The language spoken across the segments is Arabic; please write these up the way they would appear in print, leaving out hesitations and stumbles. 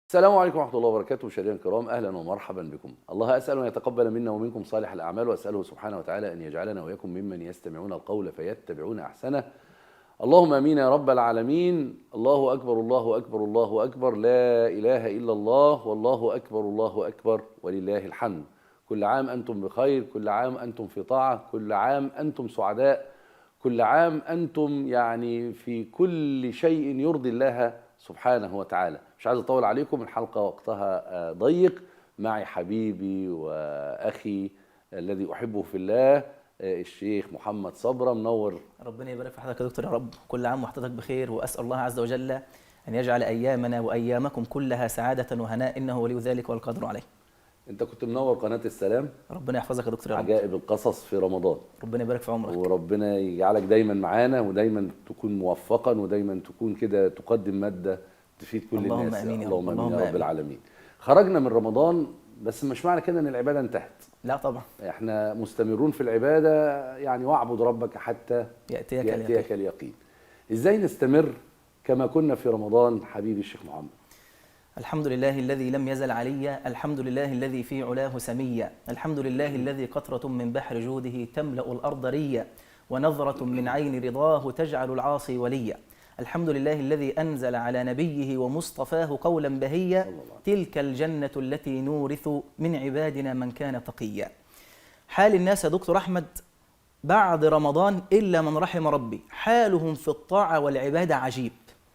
السلام عليكم ورحمة الله وبركاته. مشاهدينا الكرام، أهلا ومرحبا بكم. الله أسأل أن يتقبل منا ومنكم صالح الأعمال، وأسأله سبحانه وتعالى أن يجعلنا وإياكم ممن يستمعون القول فيتبعون أحسنه. اللهم آمين يا رب العالمين. الله أكبر الله أكبر الله أكبر، لا إله إلا الله، والله أكبر الله أكبر، ولله الحمد. كل عام أنتم بخير، كل عام أنتم في طاعة، كل عام أنتم سعداء، كل عام أنتم في كل شيء يرضي الله سبحانه وتعالى. مش عايز أطول عليكم، الحلقة وقتها ضيق. معي حبيبي وأخي الذي أحبه في الله، الشيخ محمد صبرا. منور. ربنا يبارك في حضرتك يا دكتور، يا رب كل عام وحضرتك بخير، وأسأل الله عز وجل أن يجعل أيامنا وأيامكم كلها سعادة وهناء، إنه ولي ذلك والقادر عليه. أنت كنت منور قناة السلام، ربنا يحفظك يا دكتور يا رب. عجائب القصص في رمضان. ربنا يبارك في عمرك، وربنا يجعلك دايما معانا، ودايما تكون موفقا، ودايما تكون كده تقدم مادة تفيد كل اللهم الناس. آمين يا اللهم رب. آمين اللهم يا رب آمين. العالمين. خرجنا من رمضان، بس مش معنى كده ان العبادة انتهت. لا طبعا، احنا مستمرون في العبادة، واعبد ربك حتى يأتيك اليقين. ازاي نستمر كما كنا في رمضان حبيبي الشيخ محمد؟ الحمد لله الذي لم يزل عليا، الحمد لله الذي في علاه سميا، الحمد لله الذي قطرة من بحر جوده تملأ الأرض ريا، ونظرة من عين رضاه تجعل العاصي وليا. الحمد لله الذي أنزل على نبيه ومصطفاه قولا بهيا، تلك الجنة التي نورث من عبادنا من كان تقيا. حال الناس يا دكتور أحمد بعد رمضان إلا من رحم ربي، حالهم في الطاعة والعبادة عجيب.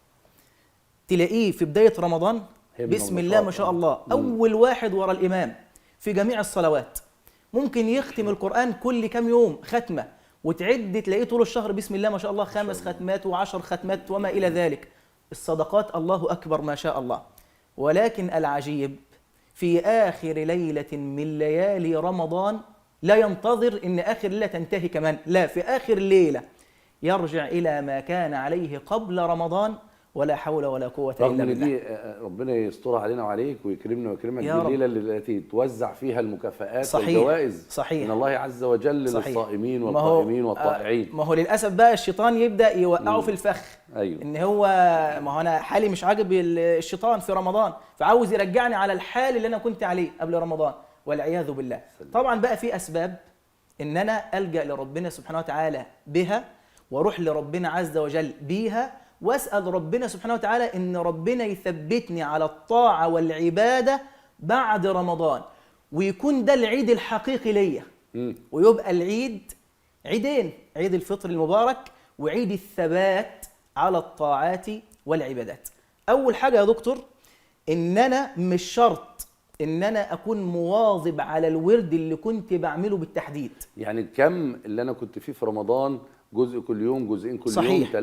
تلاقيه في بداية رمضان بسم الله ما شاء الله، أول واحد ورا الإمام في جميع الصلوات، ممكن يختم القرآن كل كام يوم ختمة، وتعد تلاقيه طول الشهر بسم الله ما شاء الله 5 ختمات و10 ختمات وما إلى ذلك. الصدقات الله أكبر ما شاء الله. ولكن العجيب في آخر ليلة من ليالي رمضان لا ينتظر إن آخر ليلة تنتهي كمان، لا، في آخر ليلة يرجع إلى ما كان عليه قبل رمضان، ولا حول ولا قوة إلا بالله. رغم دي ربنا يسترها علينا وعليك ويكرمنا ويكرمك بالليلة التي توزع فيها المكافآت والجوائز. صحيح. من الله عز وجل. صحيح. للصائمين والقائمين والطائعين. ما هو للأسف بقى الشيطان يبدأ يوقعه في الفخ. أيوه. إن هو ما هو أنا حالي مش عاجب الشيطان في رمضان، فعاوز يرجعني على الحال اللي أنا كنت عليه قبل رمضان، والعياذ بالله. طبعا بقى في أسباب إن أنا ألجأ لربنا سبحانه وتعالى بها، وأروح لربنا عز وجل بيها، واسأل ربنا سبحانه وتعالى إن ربنا يثبتني على الطاعة والعبادة بعد رمضان، ويكون ده العيد الحقيقي ليا. ويبقى العيد عيدين، عيد الفطر المبارك وعيد الثبات على الطاعات والعبادات. أول حاجة يا دكتور، إن أنا مش شرط إن أنا أكون مواظب على الورد اللي كنت بعمله بالتحديد. يعني الكم اللي أنا كنت فيه في رمضان، جزء كل يوم، جزئين كل صحيح. يوم،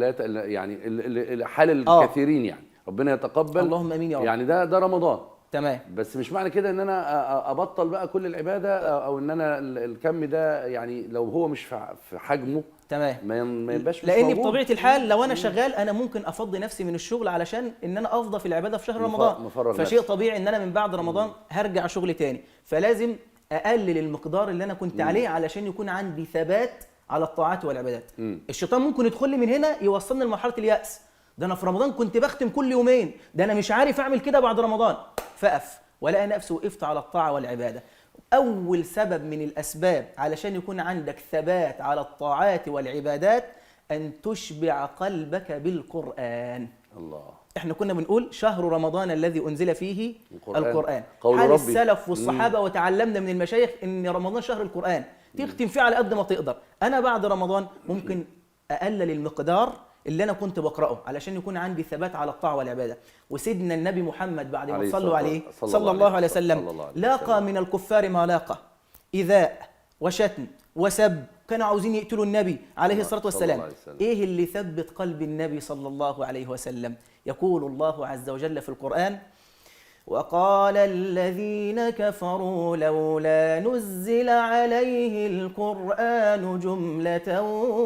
3، حال الكثيرين ربنا يتقبل. اللهم امين يا رب. ده رمضان تمام. بس مش معنى كده ان انا ابطل بقى كل العباده، او ان انا الكم ده لو هو مش في حجمه تمام ما يبقاش. لاني بطبيعه الحال لو انا شغال انا ممكن افضي نفسي من الشغل علشان ان انا افضى في العباده في شهر رمضان، فشيء طبيعي ان انا من بعد رمضان هرجع شغل تاني، فلازم اقلل المقدار اللي انا كنت عليه علشان يكون عندي ثبات على الطاعات والعبادات. الشيطان ممكن يدخل لي من هنا يوصلني لمرحله اليأس، ده انا في رمضان كنت بختم كل يومين، ده انا مش عارف اعمل كده بعد رمضان، فأقف ولا نفسي وقفت على الطاعه والعباده. اول سبب من الاسباب علشان يكون عندك ثبات على الطاعات والعبادات ان تشبع قلبك بالقرآن. الله. احنا كنا بنقول شهر رمضان الذي انزل فيه القرآن. قول حال ربي. السلف والصحابه وتعلمنا من المشايخ ان رمضان شهر القرآن، تختم فيه على قد ما تقدر. انا بعد رمضان ممكن اقلل المقدار اللي انا كنت بقراه علشان يكون عندي ثبات على الطاعه والعباده. وسيدنا النبي محمد بعد ما صلوا عليه صلى الله عليه وسلم لاقى من الكفار ما لاقى، ايذاء وشتم وسب، كانوا عاوزين يقتلوا النبي عليه الصلاه والسلام. ايه اللي ثبت قلب النبي صلى الله عليه وسلم؟ يقول الله عز وجل في القرآن: وقال الذين كفروا لولا نزل عليه القرآن جملة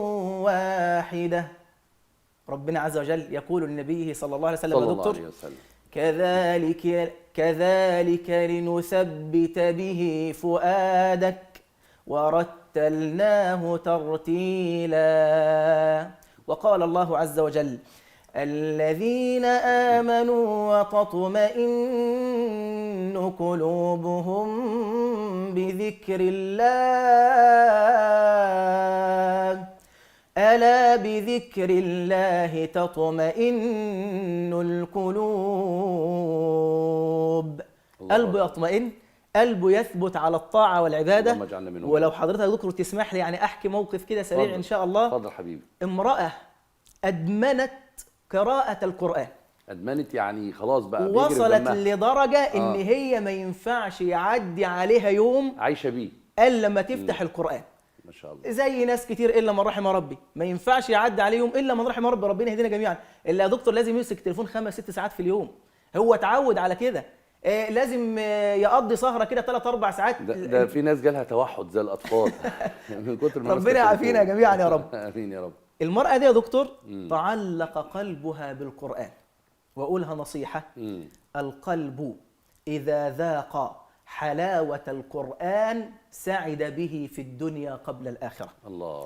واحدة. ربنا عز وجل يقول لنبيه صلى الله عليه وسلم: يا دكتور كذلك لنثبت به فؤادك ورتلناه ترتيلا. وقال الله عز وجل: الذين آمنوا وتطمئن قلوبهم بذكر الله ألا بذكر الله تطمئن القلوب. قلبه يطمئن، قلبه يثبت على الطاعة والعبادة. اللهم اجعلنا منهم. ولو حضرتك يا دكتور تسمح لي يعني أحكي موقف كده سريع اتفضل. إن شاء الله. اتفضل حبيبي. امرأة أدمنت قراءة القرآن، ادمنت يعني خلاص بقى بيجري في وصلت دمها. لدرجة إن هي ما ينفعش يعدي عليها يوم عايشه بيه. إلا لما تفتح القرآن. ما شاء الله. زي ناس كتير إلا من رحم ربي، ما ينفعش يعدي عليه يوم إلا من رحم ربي، ربنا يهدينا جميعا. إلا يا دكتور لازم يمسك التليفون 5-6 ساعات في اليوم، هو اتعود على كده. لازم يقضي سهرة كده 3-4 ساعات. ده في ناس جالها توحد زي الاطفال من كتر ما ربنا يعافينا جميعا يا رب. امين يا رب. المرأة دي يا دكتور تعلق قلبها بالقرآن. وأقولها نصيحة: القلب إذا ذاق حلاوة القرآن سعد به في الدنيا قبل الآخرة. الله.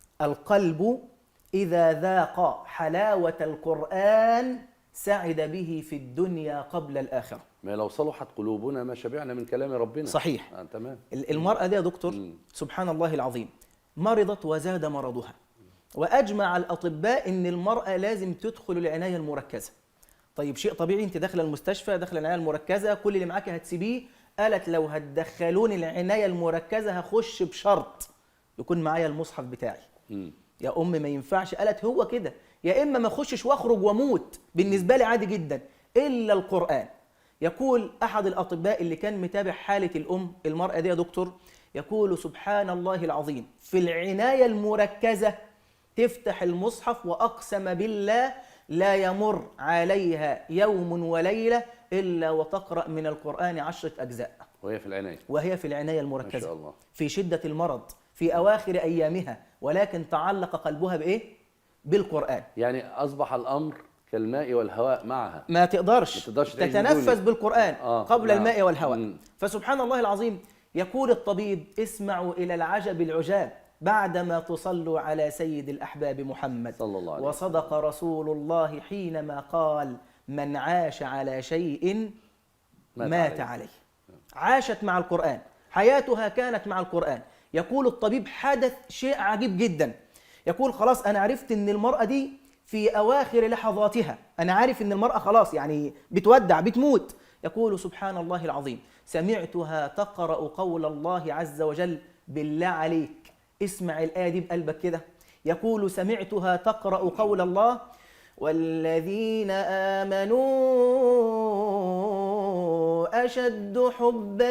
القلب إذا ذاق حلاوة القرآن سعد به في الدنيا قبل الآخرة. ما لو صلحت قلوبنا ما شبعنا من كلام ربنا. صحيح. تمام. المرأة دي يا دكتور سبحان الله العظيم مرضت وزاد مرضها، وأجمع الأطباء إن المرأة لازم تدخل العناية المركزة. طيب شيء طبيعي، أنت داخلة المستشفى، داخلة العناية المركزة، كل اللي معاك هتسيبيه. قالت لو هتدخلوني العناية المركزة هخش بشرط يكون معايا المصحف بتاعي. يا أم ما ينفعش. قالت هو كده، يا إما ما أخشش وأخرج وأموت، بالنسبة لي عادي جدا، إلا القرآن. يقول أحد الأطباء اللي كان متابع حالة المرأة دي يا دكتور، يقول سبحان الله العظيم في العناية المركزة تفتح المصحف وأقسم بالله لا يمر عليها يوم وليلة إلا وتقرأ من القرآن 10 أجزاء وهي في العناية. وهي في العناية المركزة. ما شاء الله. في شدة المرض في أواخر أيامها، ولكن تعلق قلبها بإيه؟ بالقرآن. يعني أصبح الأمر كالماء والهواء معها، ما تقدرش تتنفس بالقرآن قبل الماء والهواء. فسبحان الله العظيم يقول الطبيب: اسمعوا إلى العجب العجاب بعدما تصلوا على سيد الأحباب محمد صلى الله عليه وسلم. وصدق رسول الله حينما قال: من عاش على شيء مات عليه. عاشت مع القرآن، حياتها كانت مع القرآن. يقول الطبيب: حدث شيء عجيب جدا. يقول خلاص أنا عرفت أن المرأة دي في أواخر لحظاتها، أنا عارف أن المرأة خلاص يعني بتودع بتموت. يقول سبحان الله العظيم سمعتها تقرأ قول الله عز وجل. بالله عليك اسمع الآية دي بقلبك كده. يقول سمعتها تقرأ قول الله: والذين آمنوا أشد حبا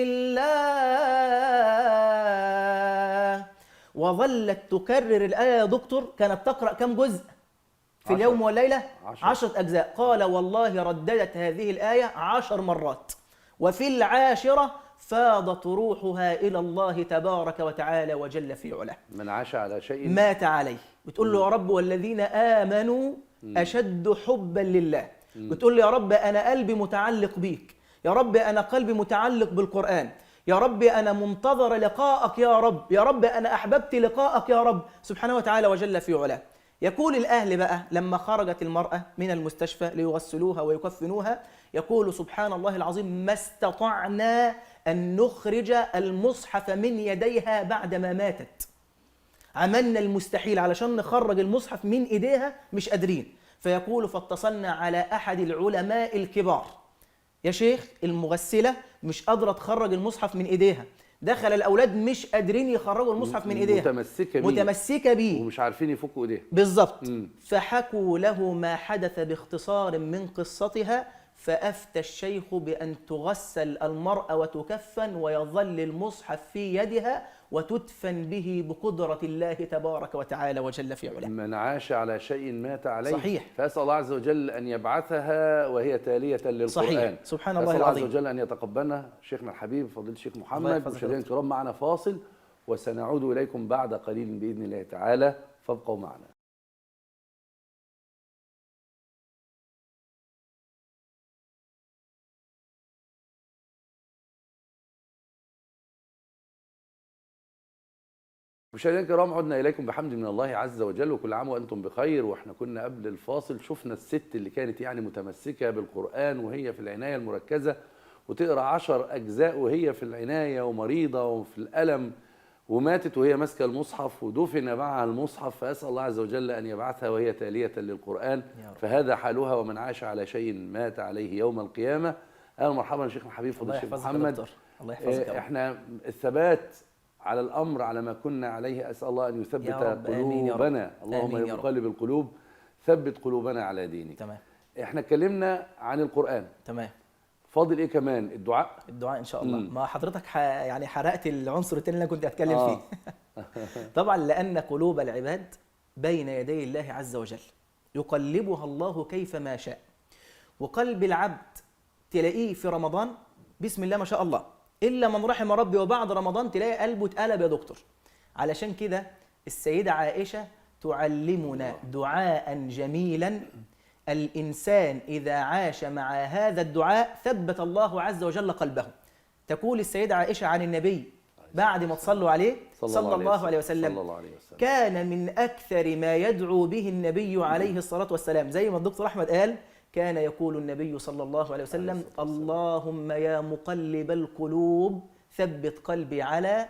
لله. وظلت تكرر الآية يا دكتور. كانت تقرأ كم جزء في اليوم والليلة؟ 10 أجزاء. قال والله رددت هذه الآية 10 مرات، وفي العاشرة فاضت روحها إلى الله تبارك وتعالى وجل في علاه. من عاش على شيء مات عليه. بتقول له يا رب والذين آمنوا أشد حبا لله. بتقول له يا رب أنا قلبي متعلق بيك، يا رب أنا قلبي متعلق بالقرآن، يا رب أنا منتظر لقاءك يا رب، يا رب أنا أحببت لقاءك يا رب سبحانه وتعالى وجل في علاه. يقول الأهل بقى لما خرجت المرأة من المستشفى ليغسلوها ويكفنوها، يقول سبحان الله العظيم ما استطعنا أن نخرج المصحف من يديها بعدما ماتت. عملنا المستحيل علشان نخرج المصحف من إيديها، مش قادرين. فيقول فاتصلنا على أحد العلماء الكبار: يا شيخ المغسلة مش قادرة تخرج المصحف من إيديها، دخل الأولاد مش قادرين يخرجوا المصحف من إيديها، متمسكة بيه ومش عارفين يفكوا إيديها بالظبط. فحكوا له ما حدث باختصار من قصتها، فأفتى الشيخ بأن تغسل المرأة وتكفن ويظل المصحف في يدها وتدفن به بقدرة الله تبارك وتعالى وجل في علاه. من عاش على شيء مات عليه. صحيح. فأسأل الله عز وجل أن يبعثها وهي تالية للقرآن. صحيح. سبحان الله العظيم. العظيم. أسأل الله عز وجل أن يتقبلنا شيخنا الحبيب فضيلة الشيخ محمد. مشاهدينا الكرام معنا فاصل وسنعود إليكم بعد قليل بإذن الله تعالى، فابقوا معنا. مشاهدينا الكرام، عدنا اليكم بحمد من الله عز وجل، وكل عام وانتم بخير. واحنا كنا قبل الفاصل شفنا الست اللي كانت يعني متمسكه بالقران وهي في العنايه المركزه، وتقرا 10 أجزاء وهي في العنايه ومريضه وفي الالم، وماتت وهي ماسكه المصحف ودفن معها المصحف. فاسال الله عز وجل ان يبعثها وهي تاليه للقران، فهذا حالها. ومن عاش على شيء مات عليه يوم القيامه. اهلا ومرحبا شيخنا الحبيب فضيله الشيخ محمد. الله يحفظك. احنا الثبات على الأمر على ما كنا عليه، أسأل الله أن يثبت قلوبنا. اللهم يا مقلب القلوب ثبت قلوبنا على دينك. تمام. احنا اتكلمنا عن القرآن. تمام. فاضل ايه كمان؟ الدعاء. الدعاء ان شاء الله. ما حضرتك يعني حرقت العنصر الثاني اللي انا كنت اتكلم فيه. طبعا لأن قلوب العباد بين يدي الله عز وجل يقلبها الله كيفما شاء. وقلب العبد تلاقيه في رمضان بسم الله ما شاء الله، إلا من رحم ربي، وبعد رمضان تلاقي قلبه اتقلب يا دكتور. علشان كده السيدة عائشة تعلمنا دعاء جميلا، الإنسان إذا عاش مع هذا الدعاء ثبت الله عز وجل قلبه. تقول السيدة عائشة عن النبي بعد ما تصلوا عليه صلى الله عليه وسلم: كان من أكثر ما يدعو به النبي عليه الصلاة والسلام، زي ما الدكتور أحمد قال، كان يقول النبي صلى الله عليه وسلم: اللهم يا مقلب القلوب ثبت قلبي على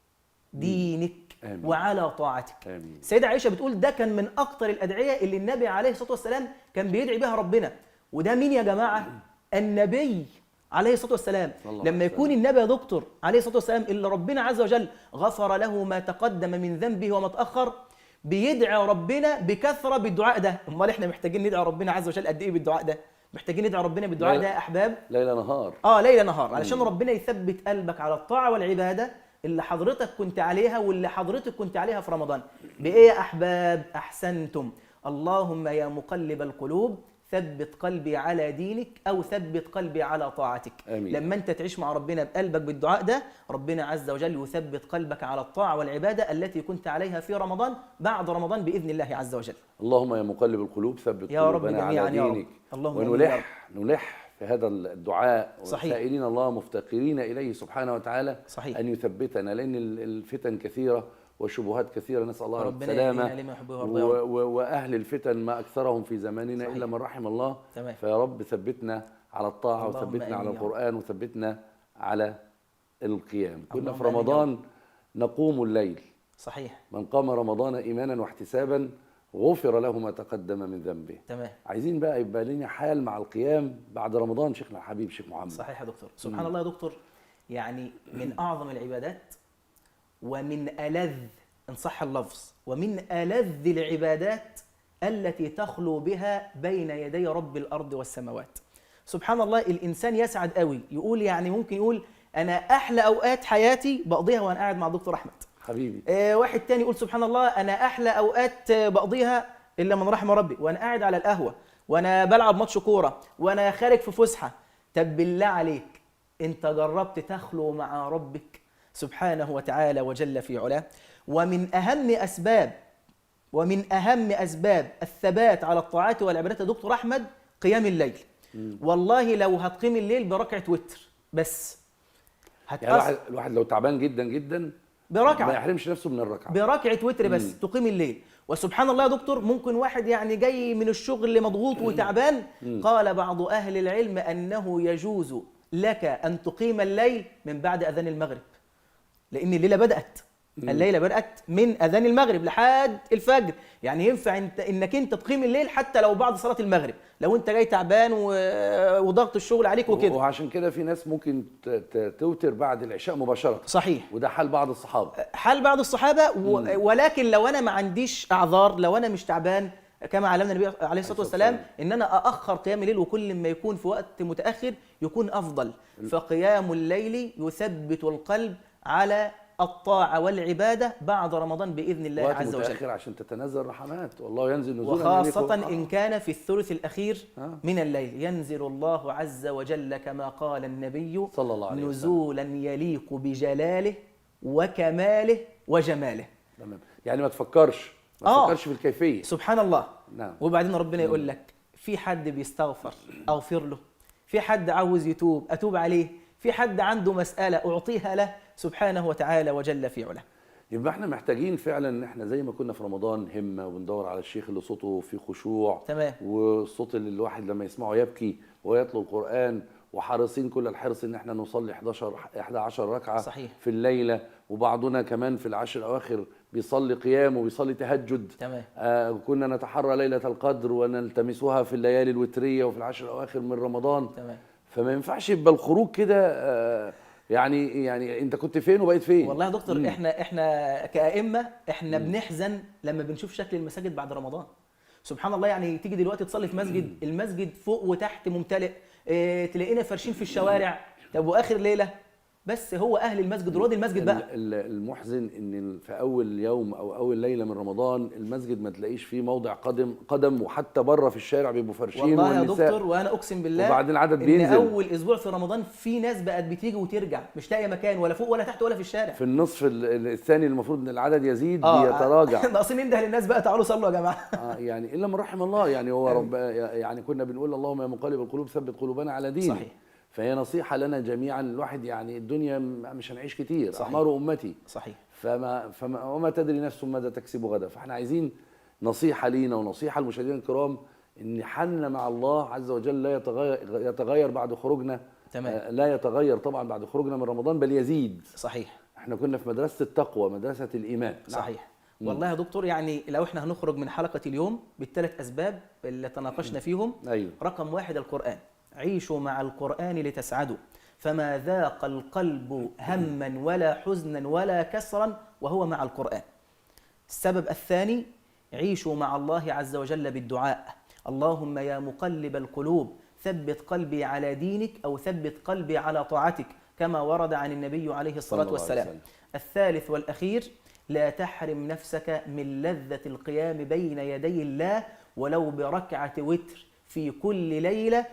دينك آمين. وعلى طاعتك. آمين. السيدة عائشة بتقول ده كان من أكتر الأدعية اللي النبي عليه الصلاة والسلام كان بيدعي بها ربنا. وده مين يا جماعة؟ النبي عليه الصلاة والسلام. لما يكون النبي يا دكتور عليه الصلاة والسلام اللي ربنا عز وجل غفر له ما تقدم من ذنبه وما تأخر، بيدعي ربنا بكثرة بالدعاء ده. امال احنا محتاجين ندعي ربنا عز وجل قد ايه بالدعاء ده؟ محتاجين ندعي ربنا بالدعاء ده يا احباب ليل نهار. ليل نهار، علشان ربنا يثبت قلبك على الطاعة والعبادة اللي حضرتك كنت عليها واللي حضرتك كنت عليها في رمضان. بايه يا احباب؟ احسنتم. اللهم يا مقلب القلوب ثبت قلبي على دينك، أو ثبت قلبي على طاعتك. آمين. لما أنت تعيش مع ربنا بقلبك بالدعاء ده، ربنا عز وجل يثبت قلبك على الطاعة والعبادة التي كنت عليها في رمضان بعد رمضان بإذن الله عز وجل. اللهم يا مقلب القلوب ثبت قلوبنا على دينك. ونلح في هذا الدعاء، سائلين الله مفتقرين إليه سبحانه وتعالى. صحيح. أن يثبتنا، لأن الفتن كثيرة والشبهات كثيرة، نسأل الله السلامة. وأهل الفتن ما أكثرهم في زماننا. صحيح. إلا من رحم الله. تمام. فيا رب ثبتنا على الطاعة، وثبتنا على القرآن، وثبتنا على القيام. كنا في رمضان نقوم الليل. صحيح. من قام رمضان إيمانا واحتسابا غفر له ما تقدم من ذنبه. تمام. عايزين بقى يبقى لنا حال مع القيام بعد رمضان شيخنا الحبيب شيخ محمد. صحيح يا دكتور. سبحان الله يا دكتور، يعني من أعظم العبادات ومن ألذ، إن صح اللفظ، ومن ألذ العبادات التي تخلو بها بين يدي رب الأرض والسماوات. سبحان الله، الإنسان يسعد قوي، يقول يعني ممكن يقول أنا أحلى أوقات حياتي بقضيها وأنا قاعد مع الدكتور أحمد حبيبي. واحد تاني يقول سبحان الله أنا أحلى أوقات بقضيها إلا من رحم ربي وأنا قاعد على القهوة، وأنا بلعب ماتش كورة، وأنا خارج في فسحة. طب بالله عليك، أنت جربت تخلو مع ربك سبحانه وتعالى وجل في علاه؟ ومن أهم أسباب الثبات على الطاعات والعبادات يا دكتور أحمد قيام الليل. والله لو هتقيم الليل بركعة وتر بس يعني الواحد لو تعبان جدا جدا بركعة، ما يحرمش نفسه من الركعة، بركعة وتر بس تقيم الليل. وسبحان الله يا دكتور، ممكن واحد يعني جاي من الشغل مضغوط وتعبان، قال بعض أهل العلم أنه يجوز لك أن تقيم الليل من بعد أذان المغرب، لأن الليلة بدأت. الليلة بدأت من أذان المغرب لحد الفجر، يعني ينفع إنك أنت تقيم الليل حتى لو بعد صلاة المغرب، لو أنت جاي تعبان وضغط الشغل عليك وكده. وعشان كده في ناس ممكن توتر بعد العشاء مباشرة. صحيح. وده حال بعض الصحابة. حال بعض الصحابة. ولكن لو أنا ما عنديش أعذار، لو أنا مش تعبان، كما علمنا النبي عليه الصلاة والسلام إن أنا أأخر قيام الليل، وكل ما يكون في وقت متأخر يكون أفضل. فقيام الليل يثبت القلب على الطاعة والعبادة بعد رمضان بإذن الله عز وجل. متأخر عشان تتنزل رحمات، والله ينزل نزولا، وخاصة إن كان في الثلث الأخير من الليل ينزل الله عز وجل كما قال النبي صلى الله عليه وسلم نزولا يليق بجلاله وكماله وجماله. تمام. يعني ما تفكرش في الكيفية. سبحان الله. نعم. وبعدين ربنا يقول لك في حد بيستغفر أغفر له، في حد عاوز يتوب أتوب عليه، في حد عنده مسألة أعطيها له سبحانه وتعالى وجل في علاه. يبقى احنا محتاجين فعلا ان احنا زي ما كنا في رمضان همه وبندور على الشيخ اللي صوته في خشوع، تمام. والصوت اللي الواحد لما يسمعه يبكي ويتلو القران، وحريصين كل الحرص ان احنا نصلي 11 ركعه صحيح. في الليله، وبعضنا كمان في العشر الاواخر بيصلي قيام وبيصلي تهجد. تمام. كنا نتحرى ليله القدر ونلتمسها في الليالي الوتريه وفي العشر الاواخر من رمضان. تمام. فما ينفعش يبقى الخروج كده يعني انت كنت فين وبقيت فين. والله يا دكتور احنا كأئمة احنا بنحزن لما بنشوف شكل المساجد بعد رمضان. سبحان الله، يعني تيجي دلوقتي تصلي في مسجد، المسجد فوق وتحت ممتلئ، اه تلاقينا فرشين في الشوارع. طب واخر ليله بس هو اهل المسجد رواد المسجد بقى. المحزن ان في اول يوم او اول ليله من رمضان المسجد ما تلاقيش فيه موضع قدم، وحتى بره في الشارع بيبقوا فرشين والله يا دكتور، وانا اقسم بالله وبعدين العدد إن بينزل. اول اسبوع في رمضان في ناس بقت بتيجي وترجع مش لاقيه مكان ولا فوق ولا تحت ولا في الشارع. في النصف الثاني المفروض ان العدد يزيد بيتراجع. ناقصين ننده للناس بقى تعالوا صلوا يا جماعه. يعني الا من رحم الله، يعني هو رب، يعني كنا بنقول اللهم يا مقلب القلوب ثبت قلوبنا على دينك. صحيح. فهي نصيحة لنا جميعا، الواحد يعني الدنيا مش هنعيش كتير. صحيح. أعمار أمتي. صحيح. وما تدري نفس ماذا تكسب غدا. فاحنا عايزين نصيحة لينا ونصيحة للمشاهدين الكرام ان حالنا مع الله عز وجل لا يتغير بعد خروجنا. تمام. لا يتغير طبعا بعد خروجنا من رمضان، بل يزيد. صحيح. احنا كنا في مدرسة التقوى، مدرسة الإيمان. صحيح. والله يا دكتور، يعني لو احنا هنخرج من حلقة اليوم بالثلاث أسباب اللي تناقشنا فيهم. أيوه. رقم 1 القرآن، عيشوا مع القرآن لتسعدوا، فما ذاق القلب هما ولا حزنا ولا كسرا وهو مع القرآن. السبب الثاني، عيشوا مع الله عز وجل بالدعاء، اللهم يا مقلب القلوب ثبت قلبي على دينك أو ثبت قلبي على طاعتك، كما ورد عن النبي عليه الصلاة والسلام. الثالث والأخير، لا تحرم نفسك من لذة القيام بين يدي الله ولو بركعة وتر في كل ليلة،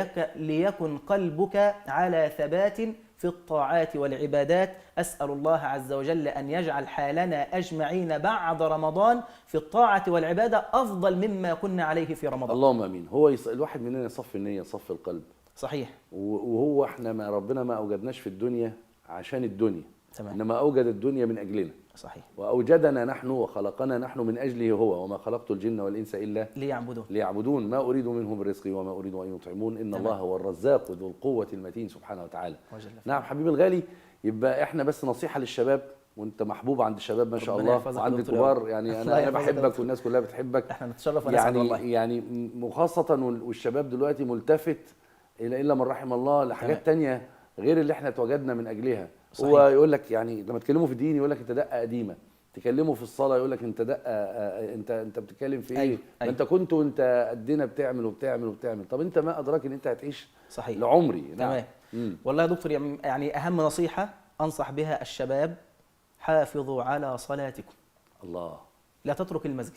ليكن قلبك على ثبات في الطاعات والعبادات. أسأل الله عز وجل أن يجعل حالنا أجمعين بعد رمضان في الطاعة والعبادة أفضل مما كنا عليه في رمضان. اللهم امين. هو الواحد مننا يصفي النية، يصفي القلب. صحيح. وهو احنا ما ربنا ما اوجدناش في الدنيا عشان الدنيا. تمام. انما اوجد الدنيا من اجلنا. صحيح. واوجدنا نحن وخلقنا نحن من اجله هو، وما خلقت الجن والانس الا ليعبدون ما اريد منهم من رزق وما اريد ان يطعمون ان الله هو الرزاق ذو القوه المتين سبحانه وتعالى. نعم حبيبي الغالي. يبقى احنا بس نصيحه للشباب، وانت محبوب عند الشباب ما شاء الله، وعند الكبار. يعني انا بحبك والناس كلها بتحبك. احنا نتشرف ونسعد والله. يعني وخاصه والشباب دلوقتي ملتفت الا من رحم الله لحاجات تانية غير اللي احنا اتوجدنا من اجلها. صحيح. هو يقول لك يعني لما تكلمه في الدين يقول لك انت دقه قديمه، تكلمه في الصلاه يقول لك انت دقه، انت بتتكلم في ايه؟ أيوه. انت كنت وانت قدنا بتعمل وبتعمل. طب انت ما ادراك ان انت هتعيش صحيح لعمري. نعم. والله يا دكتور، يعني اهم نصيحه انصح بها الشباب، حافظوا على صلاتكم. الله. لا تترك المسجد.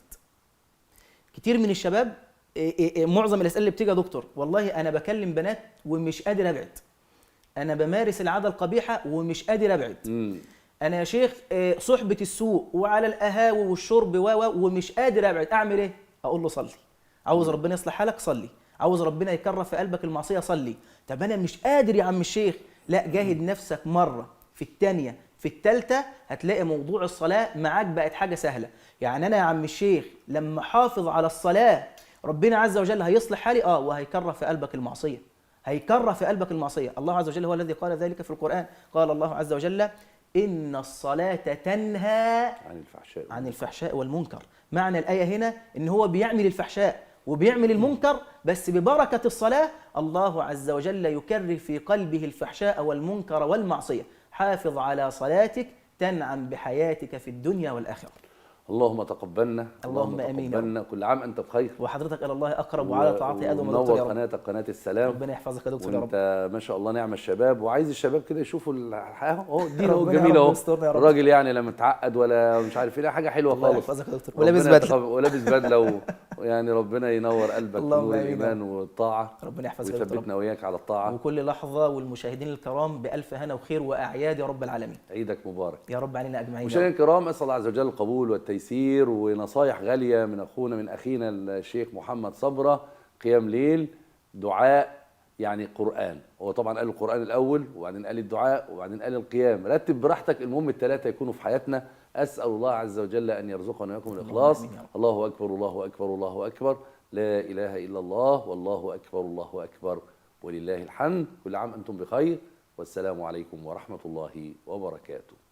كتير من الشباب معظم الاسئله اللي بتيجي يا دكتور، والله انا بكلم بنات ومش قادر ابعد، انا بمارس العاده القبيحه ومش قادر ابعد، انا يا شيخ صحبه السوء وعلى القهاوي والشرب ومش قادر ابعد، اعمل ايه؟ اقول له صلي. عاوز ربنا يصلح حالك صلي، عاوز ربنا يكرر في قلبك المعصيه صلي. طب انا مش قادر يا عم الشيخ. لا، جاهد نفسك مره، في الثانيه، في الثالثه، هتلاقي موضوع الصلاه معاك بقت حاجه سهله. يعني انا يا عم الشيخ لما حافظ على الصلاه ربنا عز وجل هيصلح حالي، وهيكرر في قلبك المعصيه، هيكرر في قلبك المعصيه. الله عز وجل هو الذي قال ذلك في القرآن. قال الله عز وجل: إن الصلاة تنهى عن الفحشاء والمنكر. معنى الآية هنا إن هو بيعمل الفحشاء وبيعمل المنكر، بس ببركة الصلاة الله عز وجل يكرر في قلبه الفحشاء والمنكر والمعصية. حافظ على صلاتك تنعم بحياتك في الدنيا والآخرة. اللهم تقبلنا. اللهم امين. كل عام انت بخير، وحضرتك الى الله اقرب وعلى طاعته ادم. ونور قناتك قناه السلام. ربنا يحفظك يا دكتور يا رب. وانت ما شاء الله نعم الشباب، وعايز الشباب كده يشوفوا الحياه اهو. الدين اهو جميل اهو. الراجل يعني لا متعقد ولا مش عارف ايه، حاجه حلوه خالص. الله يحفظك يا دكتور. ولابس بدله يعني ربنا ينور قلبك نور الايمان والطاعه. ربنا يحفظك ويثبتنا وياك على الطاعه. وكل لحظه والمشاهدين الكرام بالف هنا وخير واعياد يا رب العالمين. عيدك مبارك يا رب علينا اجمعين. مشاهدينا الكرام، اسال الله عز وجل القبول والتيسير، ونصايح غاليه من اخينا الشيخ محمد صبره. قيام ليل، دعاء، يعني قران. هو طبعا قال القران الاول، وبعدين قال الدعاء، وبعدين قال القيام. رتب براحتك، المهم الثلاثه يكونوا في حياتنا أسأل الله عز وجل أن يرزقنا وإياكم الإخلاص. آمين يا رب. الله أكبر الله أكبر الله أكبر، لا إله إلا الله والله أكبر الله أكبر ولله الحمد. كل عام أنتم بخير، والسلام عليكم ورحمة الله وبركاته.